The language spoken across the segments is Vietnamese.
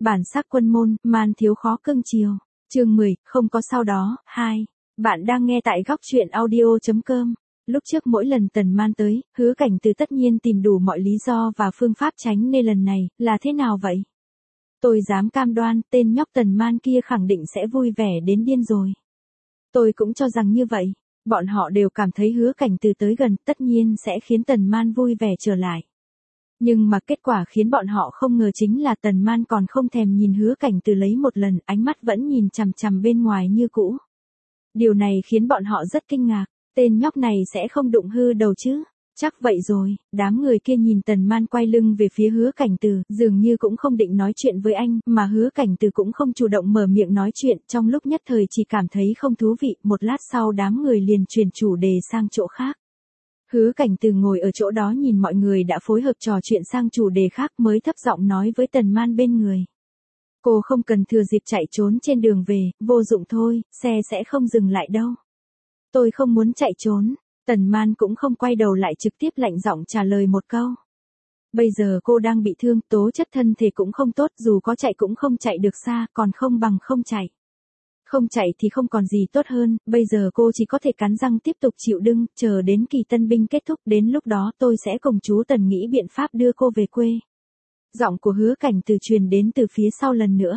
Bản sắc quân môn, man thiếu khó cưng chiều. Chương 10, không có sau đó. 2. Bạn đang nghe tại góc truyện audio.com. Lúc trước mỗi lần Tần Man tới, Hứa Cảnh Từ tất nhiên tìm đủ mọi lý do và phương pháp tránh, nên lần này, là thế nào vậy? Tôi dám cam đoan, tên nhóc Tần Man kia khẳng định sẽ vui vẻ đến điên rồi. Tôi cũng cho rằng như vậy. Bọn họ đều cảm thấy Hứa Cảnh Từ tới gần, tất nhiên sẽ khiến Tần Man vui vẻ trở lại. Nhưng mà kết quả khiến bọn họ không ngờ chính là Tần Man còn không thèm nhìn Hứa Cảnh Từ lấy một lần, ánh mắt vẫn nhìn chằm chằm bên ngoài như cũ. Điều này khiến bọn họ rất kinh ngạc, tên nhóc này sẽ không đụng hư đầu chứ? Chắc vậy rồi. Đám người kia nhìn Tần Man quay lưng về phía Hứa Cảnh Từ, dường như cũng không định nói chuyện với anh, mà Hứa Cảnh Từ cũng không chủ động mở miệng nói chuyện, trong lúc nhất thời chỉ cảm thấy không thú vị, một lát sau đám người liền chuyển chủ đề sang chỗ khác. Hứa Cảnh Từ ngồi ở chỗ đó nhìn mọi người đã phối hợp trò chuyện sang chủ đề khác mới thấp giọng nói với Tần Man bên người. Cô không cần thừa dịp chạy trốn trên đường về, vô dụng thôi, xe sẽ không dừng lại đâu. Tôi không muốn chạy trốn. Tần Man cũng không quay đầu lại, trực tiếp lạnh giọng trả lời một câu. Bây giờ cô đang bị thương, tố chất thân thể cũng không tốt, dù có chạy cũng không chạy được xa, còn không bằng không chạy. Không chạy thì không còn gì tốt hơn, bây giờ cô chỉ có thể cắn răng tiếp tục chịu đựng, chờ đến kỳ tân binh kết thúc, đến lúc đó tôi sẽ cùng chú Tần nghĩ biện pháp đưa cô về quê. Giọng của Hứa Cảnh Từ truyền đến từ phía sau lần nữa.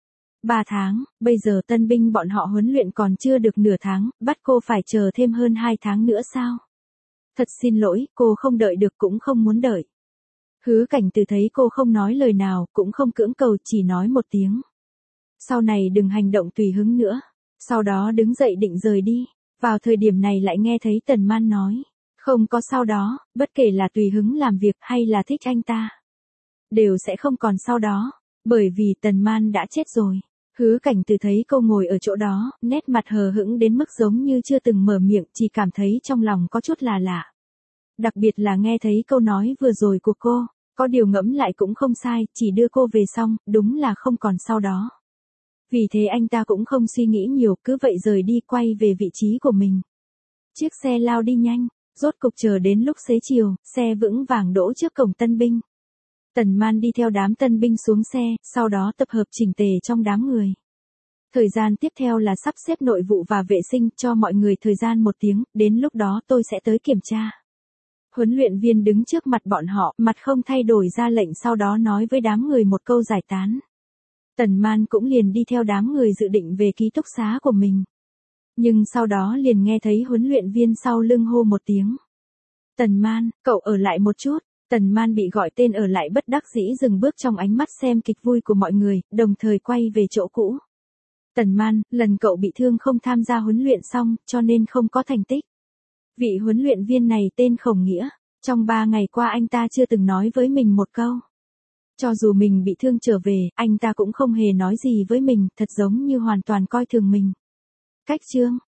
3 tháng, bây giờ tân binh bọn họ huấn luyện còn chưa được nửa tháng, bắt cô phải chờ thêm hơn 2 tháng nữa sao? Thật xin lỗi, cô không đợi được cũng không muốn đợi. Hứa Cảnh Từ thấy cô không nói lời nào, cũng không cưỡng cầu, chỉ nói một tiếng. Sau này đừng hành động tùy hứng nữa. Sau đó đứng dậy định rời đi. Vào thời điểm này lại nghe thấy Tần Man nói. Không có sau đó, bất kể là tùy hứng làm việc hay là thích anh ta, đều sẽ không còn sau đó. Bởi vì Tần Man đã chết rồi. Hứa Cảnh Từ thấy cô ngồi ở chỗ đó, nét mặt hờ hững đến mức giống như chưa từng mở miệng, chỉ cảm thấy trong lòng có chút là lạ. Đặc biệt là nghe thấy câu nói vừa rồi của cô, có điều ngẫm lại cũng không sai, chỉ đưa cô về xong, đúng là không còn sau đó. Vì thế anh ta cũng không suy nghĩ nhiều, cứ vậy rời đi, quay về vị trí của mình. Chiếc xe lao đi nhanh, rốt cục chờ đến lúc xế chiều, xe vững vàng đỗ trước cổng tân binh. Tần Man đi theo đám tân binh xuống xe, sau đó tập hợp chỉnh tề trong đám người. Thời gian tiếp theo là sắp xếp nội vụ và vệ sinh, cho mọi người thời gian 1 tiếng, đến lúc đó tôi sẽ tới kiểm tra. Huấn luyện viên đứng trước mặt bọn họ, mặt không thay đổi ra lệnh, sau đó nói với đám người một câu giải tán. Tần Man cũng liền đi theo đám người dự định về ký túc xá của mình. Nhưng sau đó liền nghe thấy huấn luyện viên sau lưng hô một tiếng. Tần Man, cậu ở lại một chút. Tần Man bị gọi tên ở lại bất đắc dĩ dừng bước trong ánh mắt xem kịch vui của mọi người, đồng thời quay về chỗ cũ. Tần Man, lần cậu bị thương không tham gia huấn luyện xong, cho nên không có thành tích. Vị huấn luyện viên này tên Khổng Nghĩa. Trong 3 ngày qua anh ta chưa từng nói với mình một câu. Cho dù mình bị thương trở về, anh ta cũng không hề nói gì với mình, thật giống như hoàn toàn coi thường mình. Cách chương